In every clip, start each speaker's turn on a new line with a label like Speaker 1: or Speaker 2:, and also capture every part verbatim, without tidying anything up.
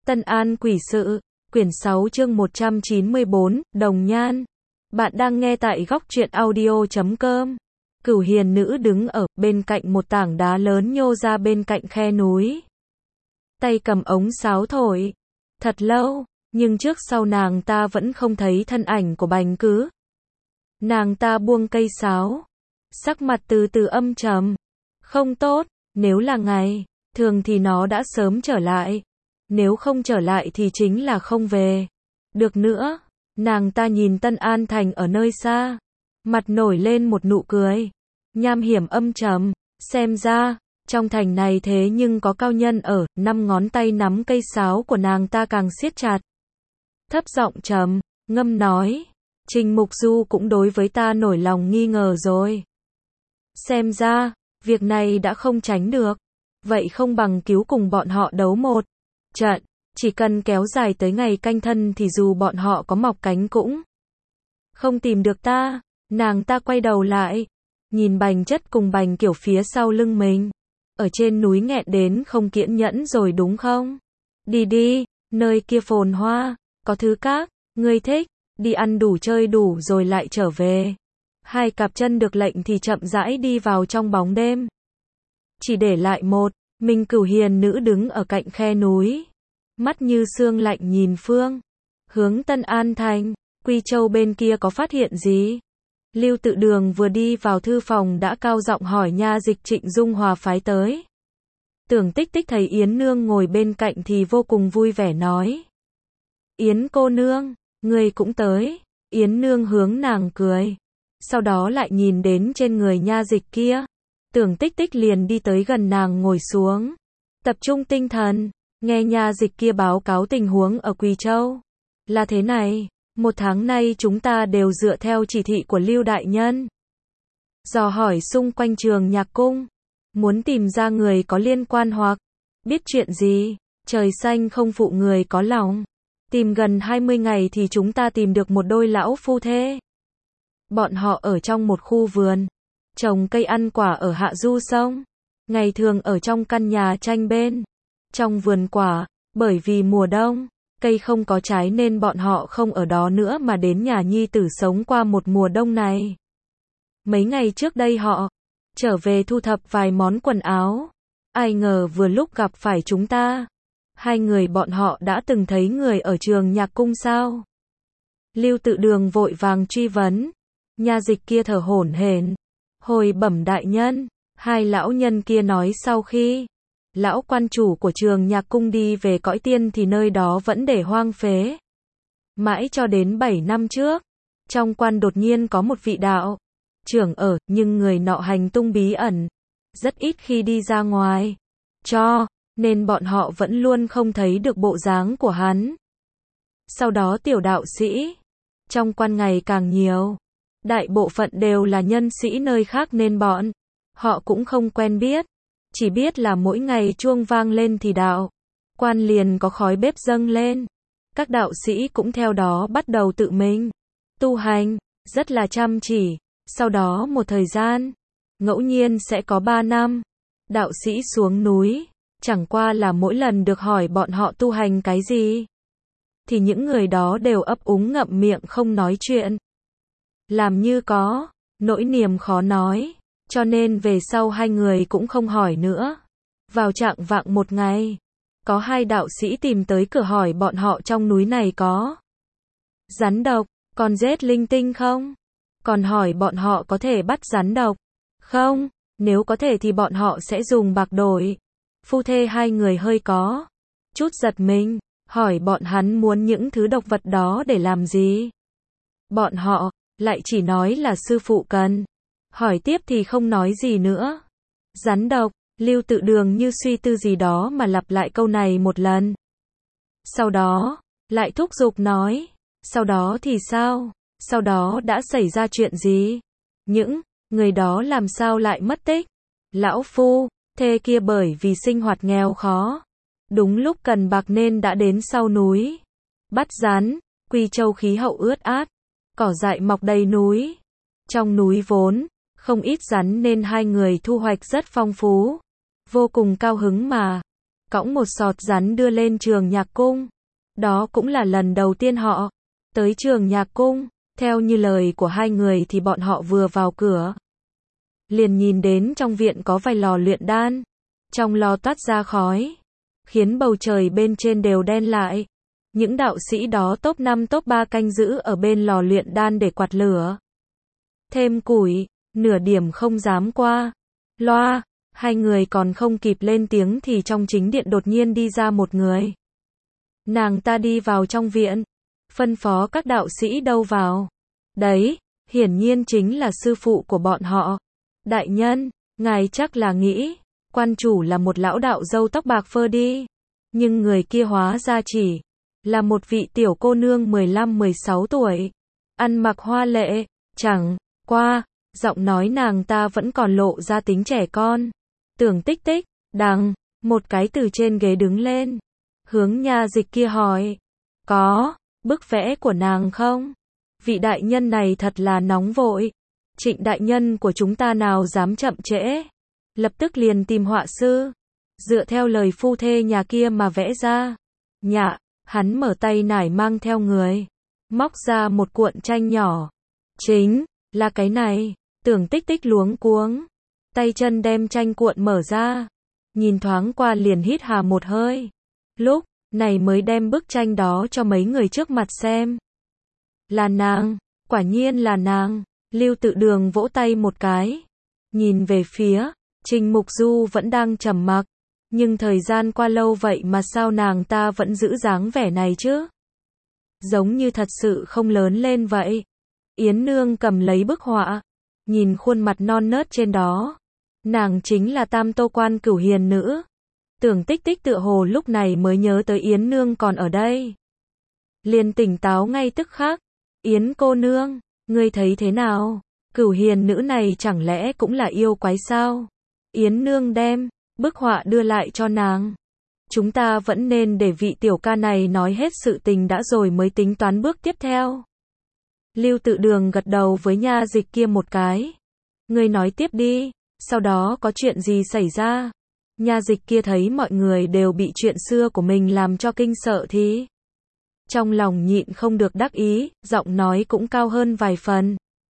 Speaker 1: Tân An Quỷ Sự, quyển sáu chương một trăm chín mươi bốn, Đồng Nhan. Bạn đang nghe tại góc truyện audio chấm com. Cửu hiền nữ đứng ở bên cạnh một tảng đá lớn nhô ra bên cạnh khe núi. Tay cầm ống sáo thổi. Thật lâu, nhưng trước sau nàng ta vẫn không thấy thân ảnh của Bành Cứ. Nàng ta buông cây sáo. Sắc mặt từ từ âm trầm. Không tốt, nếu là ngày thường thì nó đã sớm trở lại. Nếu không trở lại thì chính là không về được nữa. Nàng ta nhìn Tân An Thành ở nơi xa, mặt nổi lên một nụ cười nham hiểm âm trầm. Xem ra trong thành này thế nhưng có cao nhân ở. Năm ngón tay nắm cây sáo của nàng ta càng siết chặt, thấp giọng trầm ngâm nói: Trình Mục Du cũng đối với ta nổi lòng nghi ngờ rồi. Xem ra việc này đã không tránh được. Vậy không bằng cứu cùng bọn họ đấu một trận, chỉ cần kéo dài tới ngày canh thân thì dù bọn họ có mọc cánh cũng không tìm được ta. Nàng ta quay đầu lại, nhìn Bành Chất cùng Bành Kiểu phía sau lưng mình. Ở trên núi nghẹn đến không kiên nhẫn rồi đúng không? Đi đi, nơi kia phồn hoa, có thứ các ngươi thích, đi ăn đủ chơi đủ rồi lại trở về. Hai cặp chân được lệnh thì chậm rãi đi vào trong bóng đêm. Chỉ để lại một mình Cửu hiền nữ đứng ở cạnh khe núi, mắt như sương lạnh nhìn phương hướng Tân An Thành. Quy Châu bên kia có phát hiện gì? Lưu Tự Đường vừa đi vào thư phòng đã cao giọng hỏi nha dịch Trịnh Dung Hòa phái tới. Tưởng Tích Tích thấy Yến nương ngồi bên cạnh thì vô cùng vui vẻ nói: Yến cô nương, người cũng tới. Yến nương hướng nàng cười, sau đó lại nhìn đến trên người nha dịch kia. Tưởng Tích Tích liền đi tới gần nàng ngồi xuống, tập trung tinh thần, nghe nha dịch kia báo cáo tình huống ở Quỳ Châu. Là thế này, một tháng nay chúng ta đều dựa theo chỉ thị của Lưu đại nhân, dò hỏi xung quanh Trường Nhạc Cung, muốn tìm ra người có liên quan hoặc biết chuyện gì. Trời xanh không phụ người có lòng, tìm gần hai mươi ngày thì chúng ta tìm được một đôi lão phu thê. Bọn họ ở trong một khu vườn, trồng cây ăn quả ở hạ du sông, ngày thường ở trong căn nhà tranh bên trong vườn quả. Bởi vì mùa đông, cây không có trái nên bọn họ không ở đó nữa mà đến nhà nhi tử sống qua một mùa đông này. Mấy ngày trước đây họ trở về thu thập vài món quần áo, ai ngờ vừa lúc gặp phải chúng ta. Hai người bọn họ đã từng thấy người ở Trường Nhạc Cung sao? Lưu Tự Đường vội vàng truy vấn. Nha dịch kia thở hổn hển, hồi bẩm đại nhân, hai lão nhân kia nói sau khi lão quan chủ của Trường Nhạc Cung đi về cõi tiên thì nơi đó vẫn để hoang phế. Mãi cho đến bảy năm trước, trong quan đột nhiên có một vị đạo trưởng ở, nhưng người nọ hành tung bí ẩn, rất ít khi đi ra ngoài, cho nên bọn họ vẫn luôn không thấy được bộ dáng của hắn. Sau đó tiểu đạo sĩ trong quan ngày càng nhiều, đại bộ phận đều là nhân sĩ nơi khác nên bọn họ cũng không quen biết, chỉ biết là mỗi ngày chuông vang lên thì đạo quan liền có khói bếp dâng lên. Các đạo sĩ cũng theo đó bắt đầu tự mình tu hành, rất là chăm chỉ. Sau đó một thời gian, ngẫu nhiên sẽ có ba năm, đạo sĩ xuống núi, chẳng qua là mỗi lần được hỏi bọn họ tu hành cái gì, thì những người đó đều ấp úng ngậm miệng không nói chuyện, làm như có nỗi niềm khó nói, cho nên về sau hai người cũng không hỏi nữa. Vào trạng vạng một ngày, có hai đạo sĩ tìm tới cửa hỏi bọn họ trong núi này có rắn độc, còn rết linh tinh không? Còn hỏi bọn họ có thể bắt rắn độc không? Nếu có thể thì bọn họ sẽ dùng bạc đổi. Phu thê hai người hơi có chút giật mình, hỏi bọn hắn muốn những thứ độc vật đó để làm gì. Bọn họ lại chỉ nói là sư phụ cần. Hỏi tiếp thì không nói gì nữa. Rắn độc, Lưu Tự Đường như suy tư gì đó mà lặp lại câu này một lần. Sau đó, lại thúc giục nói, sau đó thì sao? Sau đó đã xảy ra chuyện gì? Những người đó làm sao lại mất tích? Lão phu thê kia bởi vì sinh hoạt nghèo khó, đúng lúc cần bạc nên đã đến sau núi bắt rắn. Quy Châu khí hậu ướt át, cỏ dại mọc đầy núi. Trong núi vốn không ít rắn nên hai người thu hoạch rất phong phú, vô cùng cao hứng mà cõng một sọt rắn đưa lên trường nhạc cung. Đó cũng là lần đầu tiên họ tới trường nhạc cung. Theo như lời của hai người thì bọn họ vừa vào cửa, liền nhìn đến trong viện có vài lò luyện đan. Trong lò toát ra khói, khiến bầu trời bên trên đều đen lại. Những đạo sĩ đó top năm top ba canh giữ ở bên lò luyện đan để quạt lửa. Thêm củi, nửa điểm không dám qua loa. Hai người còn không kịp lên tiếng thì trong chính điện đột nhiên đi ra một người. Nàng ta đi vào trong viện, phân phó các đạo sĩ đâu vào. Đấy, hiển nhiên chính là sư phụ của bọn họ. Đại nhân, ngài chắc là nghĩ, quan chủ là một lão đạo râu tóc bạc phơ đi. Nhưng người kia hóa ra chỉ là một vị tiểu cô nương mười lăm mười sáu tuổi. Ăn mặc hoa lệ, chẳng qua, giọng nói nàng ta vẫn còn lộ ra tính trẻ con. Tưởng Tích Tích, đằng, một cái từ trên ghế đứng lên. Hướng nha dịch kia hỏi, có bức vẽ của nàng không? Vị đại nhân này thật là nóng vội. Trịnh đại nhân của chúng ta nào dám chậm trễ. Lập tức liền tìm họa sư. Dựa theo lời phu thê nhà kia mà vẽ ra. Nhạ, hắn mở tay nải mang theo người. Móc ra một cuộn tranh nhỏ. Chính là cái này. Tưởng Tích Tích luống cuống. Tay chân đem tranh cuộn mở ra. Nhìn thoáng qua liền hít hà một hơi. Lúc này mới đem bức tranh đó cho mấy người trước mặt xem. Là nàng, quả nhiên là nàng. Lưu Tự Đường vỗ tay một cái. Nhìn về phía Trình Mục Du vẫn đang trầm mặc. Nhưng thời gian qua lâu vậy mà sao nàng ta vẫn giữ dáng vẻ này chứ? Giống như thật sự không lớn lên vậy. Yến Nương cầm lấy bức họa. Nhìn khuôn mặt non nớt trên đó. Nàng chính là Tam Tô Quan Cửu Hiền Nữ. Tưởng Tích Tích tựa hồ lúc này mới nhớ tới Yến Nương còn ở đây. Liền tỉnh táo ngay tức khắc. Yến cô nương, ngươi thấy thế nào? Cửu Hiền Nữ này chẳng lẽ cũng là yêu quái sao? Yến Nương đem bức họa đưa lại cho nàng. Chúng ta vẫn nên để vị tiểu ca này nói hết sự tình đã rồi mới tính toán bước tiếp theo. Lưu Tự Đường gật đầu với nha dịch kia một cái. Ngươi nói tiếp đi, sau đó có chuyện gì xảy ra? Nha dịch kia thấy mọi người đều bị chuyện xưa của mình làm cho kinh sợ thì trong lòng nhịn không được đắc ý, giọng nói cũng cao hơn vài phần.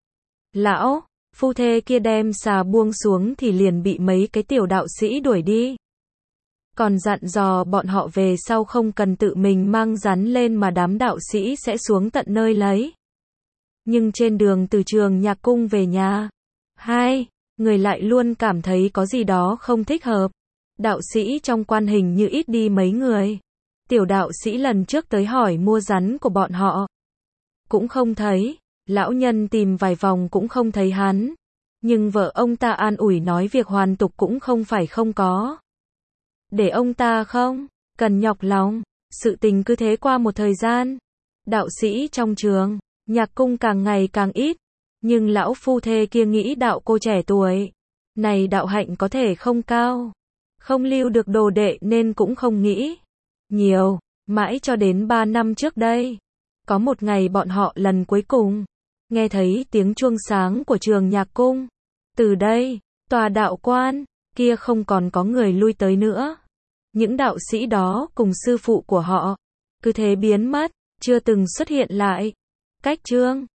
Speaker 1: Lão, phu thê kia đem xà buông xuống thì liền bị mấy cái tiểu đạo sĩ đuổi đi. Còn dặn dò bọn họ về sau không cần tự mình mang rắn lên mà đám đạo sĩ sẽ xuống tận nơi lấy. Nhưng trên đường từ trường nhạc cung về nhà, hai người lại luôn cảm thấy có gì đó không thích hợp. Đạo sĩ trong quan hình như ít đi mấy người. Tiểu đạo sĩ lần trước tới hỏi mua rắn của bọn họ cũng không thấy. Lão nhân tìm vài vòng cũng không thấy hắn. Nhưng vợ ông ta an ủi nói việc hoàn tục cũng không phải không có. Để ông ta không cần nhọc lòng. Sự tình cứ thế qua một thời gian. Đạo sĩ trong trường nhạc cung càng ngày càng ít. Nhưng lão phu thê kia nghĩ đạo cô trẻ tuổi này đạo hạnh có thể không cao, không lưu được đồ đệ nên cũng không nghĩ nhiều. Mãi cho đến ba năm trước đây, có một ngày bọn họ lần cuối cùng nghe thấy tiếng chuông sáng của trường nhạc cung. Từ đây, tòa đạo quan kia không còn có người lui tới nữa. Những đạo sĩ đó cùng sư phụ của họ cứ thế biến mất, chưa từng xuất hiện lại. Cách chương